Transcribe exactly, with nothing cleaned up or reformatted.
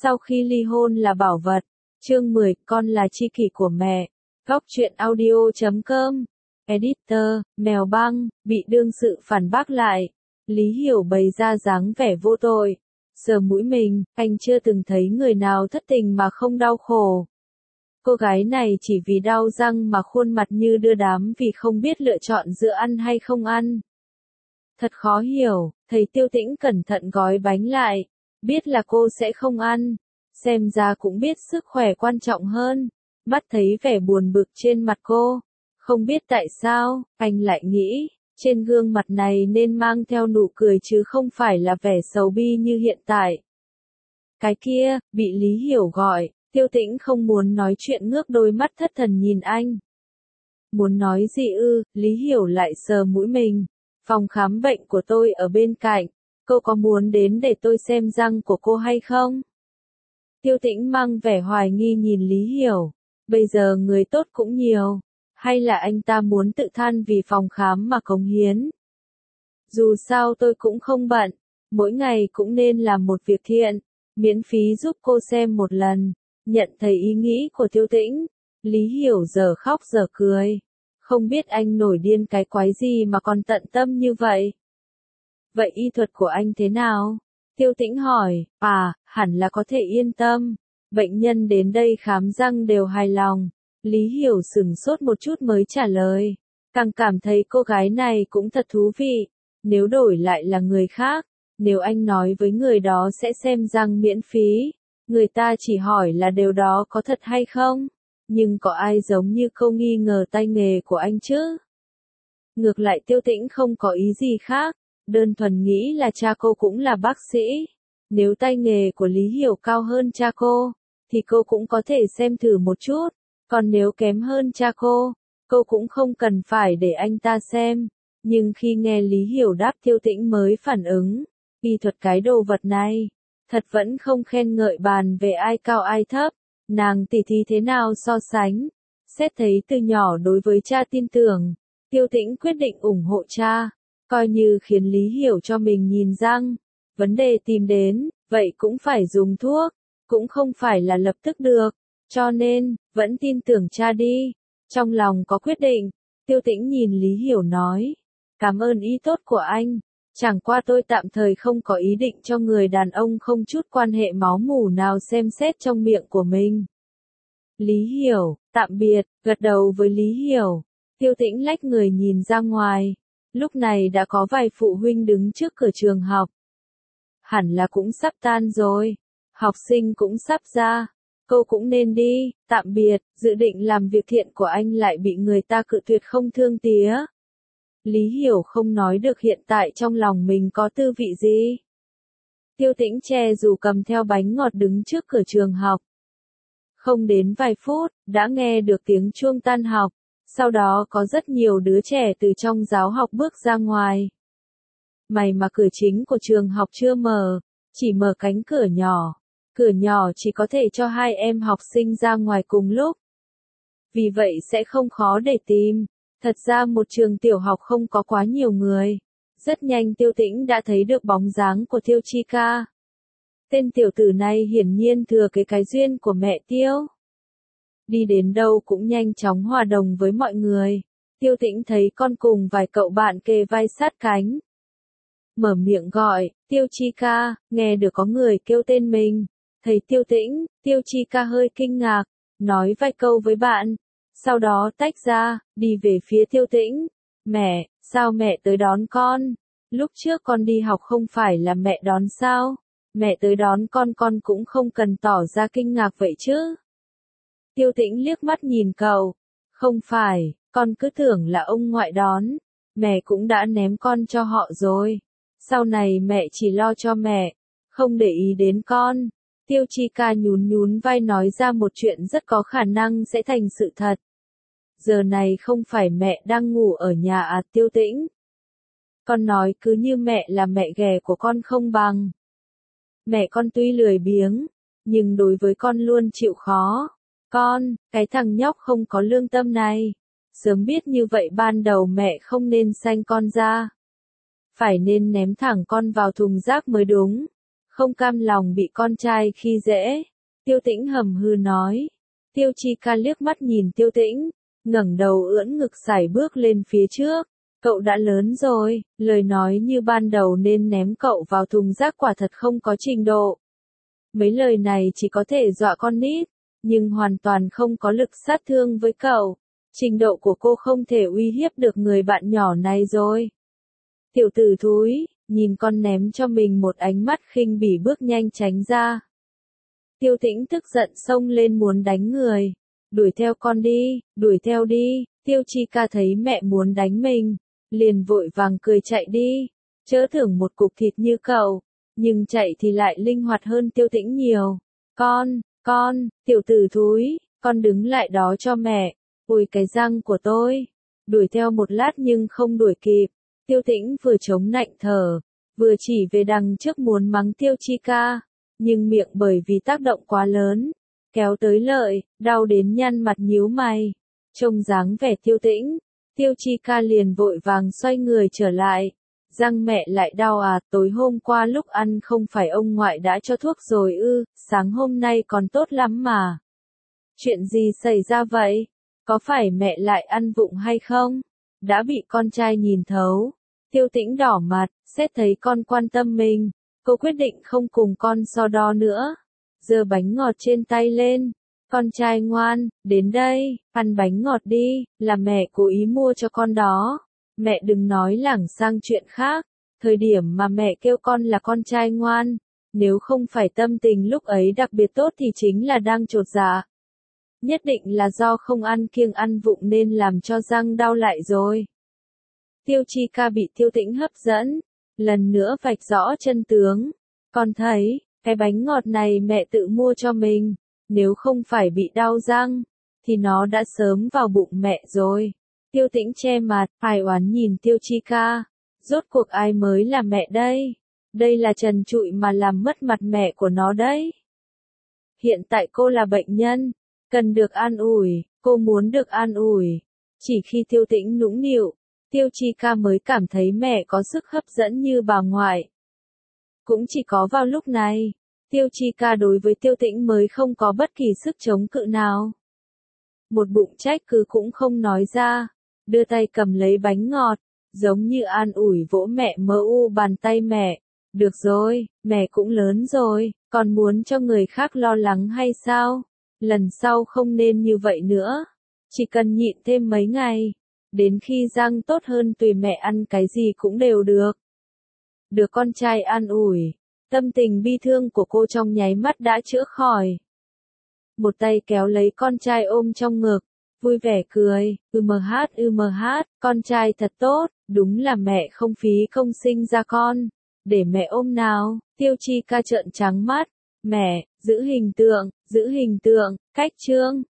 Sau khi ly hôn là bảo vật. Chương mười, con là tri kỷ của mẹ. Góc truyện audio chấm com. Editor, Mèo Băng, bị đương sự phản bác lại. Lý Hiểu bày ra dáng vẻ vô tội. Sờ mũi mình, anh chưa từng thấy người nào thất tình mà không đau khổ. Cô gái này chỉ vì đau răng mà khuôn mặt như đưa đám vì không biết lựa chọn giữa ăn hay không ăn. Thật khó hiểu, thầy Tiêu Tĩnh cẩn thận gói bánh lại. Biết là cô sẽ không ăn. Xem ra cũng biết sức khỏe quan trọng hơn. Bắt thấy vẻ buồn bực trên mặt cô. Không biết tại sao, anh lại nghĩ, trên gương mặt này nên mang theo nụ cười chứ không phải là vẻ sầu bi như hiện tại. Cái kia, bị Lý Hiểu gọi, Tiêu Tĩnh không muốn nói chuyện ngước đôi mắt thất thần nhìn anh. Muốn nói gì ư, Lý Hiểu lại sờ mũi mình. Phòng khám bệnh của tôi ở bên cạnh, cô có muốn đến để tôi xem răng của cô hay không? Tiêu Tĩnh mang vẻ hoài nghi nhìn Lý Hiểu, bây giờ người tốt cũng nhiều, hay là anh ta muốn tự than vì phòng khám mà cống hiến? Dù sao tôi cũng không bận, mỗi ngày cũng nên làm một việc thiện, miễn phí giúp cô xem một lần. Nhận thấy ý nghĩ của Tiêu Tĩnh, Lý Hiểu giờ khóc giờ cười. Không biết anh nổi điên cái quái gì mà còn tận tâm như vậy. Vậy y thuật của anh thế nào? Tiêu Tĩnh hỏi, à, hẳn là có thể yên tâm. Bệnh nhân đến đây khám răng đều hài lòng. Lý Hiểu sửng sốt một chút mới trả lời. Càng cảm thấy cô gái này cũng thật thú vị. Nếu đổi lại là người khác, nếu anh nói với người đó sẽ xem răng miễn phí, người ta chỉ hỏi là điều đó có thật hay không? Nhưng có ai giống như câu nghi ngờ tay nghề của anh chứ? Ngược lại Tiêu Tĩnh không có ý gì khác, đơn thuần nghĩ là cha cô cũng là bác sĩ. Nếu tay nghề của Lý Hiểu cao hơn cha cô, thì cô cũng có thể xem thử một chút. Còn nếu kém hơn cha cô, cô cũng không cần phải để anh ta xem. Nhưng khi nghe Lý Hiểu đáp Tiêu Tĩnh mới phản ứng, y thuật cái đồ vật này, thật vẫn không khen ngợi bàn về ai cao ai thấp. Nàng tỉ thí thế nào so sánh? Xét thấy từ nhỏ đối với cha tin tưởng, Tiêu Tĩnh quyết định ủng hộ cha, coi như khiến Lý Hiểu cho mình nhìn răng. Vấn đề tìm đến, vậy cũng phải dùng thuốc, cũng không phải là lập tức được, cho nên, vẫn tin tưởng cha đi. Trong lòng có quyết định, Tiêu Tĩnh nhìn Lý Hiểu nói, cảm ơn ý tốt của anh, chẳng qua tôi tạm thời không có ý định cho người đàn ông không chút quan hệ máu mủ nào xem xét trong miệng của mình. Lý Hiểu, tạm biệt, gật đầu với Lý Hiểu, Tiêu Tĩnh lách người nhìn ra ngoài. Lúc này đã có vài phụ huynh đứng trước cửa trường học. Hẳn là cũng sắp tan rồi, học sinh cũng sắp ra, cô cũng nên đi, tạm biệt. Dự định làm việc thiện của anh lại bị người ta cự tuyệt không thương tía. Lý Hiểu không nói được hiện tại trong lòng mình có tư vị gì. Tiêu Tĩnh che dù cầm theo bánh ngọt đứng trước cửa trường học. Không đến vài phút, đã nghe được tiếng chuông tan học, sau đó có rất nhiều đứa trẻ từ trong giáo học bước ra ngoài. May mà cửa chính của trường học chưa mở, chỉ mở cánh cửa nhỏ. Cửa nhỏ chỉ có thể cho hai em học sinh ra ngoài cùng lúc. Vì vậy sẽ không khó để tìm. Thật ra một trường tiểu học không có quá nhiều người. Rất nhanh Tiêu Tĩnh đã thấy được bóng dáng của Tiêu Chi Ca. Tên tiểu tử này hiển nhiên thừa kế cái duyên của mẹ Tiêu. Đi đến đâu cũng nhanh chóng hòa đồng với mọi người. Tiêu Tĩnh thấy con cùng vài cậu bạn kề vai sát cánh. Mở miệng gọi, Tiêu Chi Ca, nghe được có người kêu tên mình. Thấy Tiêu Tĩnh, Tiêu Chi Ca hơi kinh ngạc, nói vài câu với bạn. Sau đó tách ra, đi về phía Tiêu Tĩnh. Mẹ, sao mẹ tới đón con? Lúc trước con đi học không phải là mẹ đón sao? Mẹ tới đón con con cũng không cần tỏ ra kinh ngạc vậy chứ. Tiêu Tĩnh liếc mắt nhìn cậu. Không phải, con cứ tưởng là ông ngoại đón. Mẹ cũng đã ném con cho họ rồi. Sau này mẹ chỉ lo cho mẹ, không để ý đến con. Tiêu Chi Ca nhún nhún vai nói ra một chuyện rất có khả năng sẽ thành sự thật. Giờ này không phải mẹ đang ngủ ở nhà à Tiêu Tĩnh? Con nói cứ như mẹ là mẹ ghẻ của con không bằng. Mẹ con tuy lười biếng, nhưng đối với con luôn chịu khó. Con, cái thằng nhóc không có lương tâm này. Sớm biết như vậy ban đầu mẹ không nên sanh con ra. Phải nên ném thẳng con vào thùng rác mới đúng. không cam lòng bị con trai khi dễ. Tiêu Tĩnh hầm hừ nói. Tiêu Chi Ca liếc mắt nhìn Tiêu Tĩnh, ngẩng đầu ưỡn ngực sải bước lên phía trước. Cậu đã lớn rồi, lời nói như ban đầu nên ném cậu vào thùng rác quả thật không có trình độ. Mấy lời này chỉ có thể dọa con nít, nhưng hoàn toàn không có lực sát thương với cậu. Trình độ của cô không thể uy hiếp được người bạn nhỏ này rồi. Tiểu tử thúi, nhìn con ném cho mình một ánh mắt khinh bỉ bước nhanh tránh ra. Tiêu Tĩnh tức giận xông lên muốn đánh người. Đuổi theo con đi, đuổi theo đi. Tiêu Chi Ca thấy mẹ muốn đánh mình, liền vội vàng cười chạy đi. Chớ tưởng một cục thịt như cậu, nhưng chạy thì lại linh hoạt hơn Tiêu Tĩnh nhiều. Con, con, tiểu tử thúi, con đứng lại đó cho mẹ. Ôi cái răng của tôi. Đuổi theo một lát nhưng không đuổi kịp. Tiêu Tĩnh vừa chống nạnh thở, vừa chỉ về đằng trước muốn mắng Tiêu Chi Ca, nhưng miệng bởi vì tác động quá lớn, kéo tới lợi, đau đến nhăn mặt nhíu mày. Trông dáng vẻ Tiêu Tĩnh, Tiêu Chi Ca liền vội vàng xoay người trở lại. Răng mẹ lại đau à, tối hôm qua lúc ăn không phải ông ngoại đã cho thuốc rồi ư, sáng hôm nay còn tốt lắm mà. Chuyện gì xảy ra vậy? Có phải mẹ lại ăn vụng hay không? Đã bị con trai nhìn thấu. Tiêu Tĩnh đỏ mặt, xét thấy con quan tâm mình, cô quyết định không cùng con so đo nữa. Giơ bánh ngọt trên tay lên. Con trai ngoan, đến đây, ăn bánh ngọt đi, là mẹ cố ý mua cho con đó. Mẹ đừng nói lảng sang chuyện khác. Thời điểm mà mẹ kêu con là con trai ngoan, nếu không phải tâm tình lúc ấy đặc biệt tốt thì chính là đang chột dạ. Nhất định là do không ăn kiêng ăn vụng nên làm cho răng đau lại rồi. Tiêu Chi Ca bị Tiêu Tĩnh hấp dẫn, lần nữa vạch rõ chân tướng. Con thấy, cái bánh ngọt này mẹ tự mua cho mình, nếu không phải bị đau răng, thì nó đã sớm vào bụng mẹ rồi. Tiêu Tĩnh che mặt, ai oán nhìn Tiêu Chi Ca. Rốt cuộc ai mới là mẹ đây? Đây là trần trụi mà làm mất mặt mẹ của nó đấy. Hiện tại cô là bệnh nhân, cần được an ủi, cô muốn được an ủi. Chỉ khi Tiêu Tĩnh nũng nịu, Tiêu Chi Ca mới cảm thấy mẹ có sức hấp dẫn như bà ngoại. Cũng chỉ có vào lúc này, Tiêu Chi Ca đối với Tiêu Tĩnh mới không có bất kỳ sức chống cự nào. Một bụng trách cứ cũng không nói ra, đưa tay cầm lấy bánh ngọt, giống như an ủi vỗ mẹ mơ u bàn tay mẹ. Được rồi, mẹ cũng lớn rồi, còn muốn cho người khác lo lắng hay sao? Lần sau không nên như vậy nữa. Chỉ cần nhịn thêm mấy ngày, đến khi răng tốt hơn tùy mẹ ăn cái gì cũng đều được. Được con trai an ủi, tâm tình bi thương của cô trong nháy mắt đã chữa khỏi. Một tay kéo lấy con trai ôm trong ngực, vui vẻ cười, ừ mờ hát ừ mờ hát, con trai thật tốt, đúng là mẹ không phí công sinh ra con. Để mẹ ôm nào. Tiêu Chi Ca trợn trắng mắt. Mẹ, giữ hình tượng, giữ hình tượng, cách chương.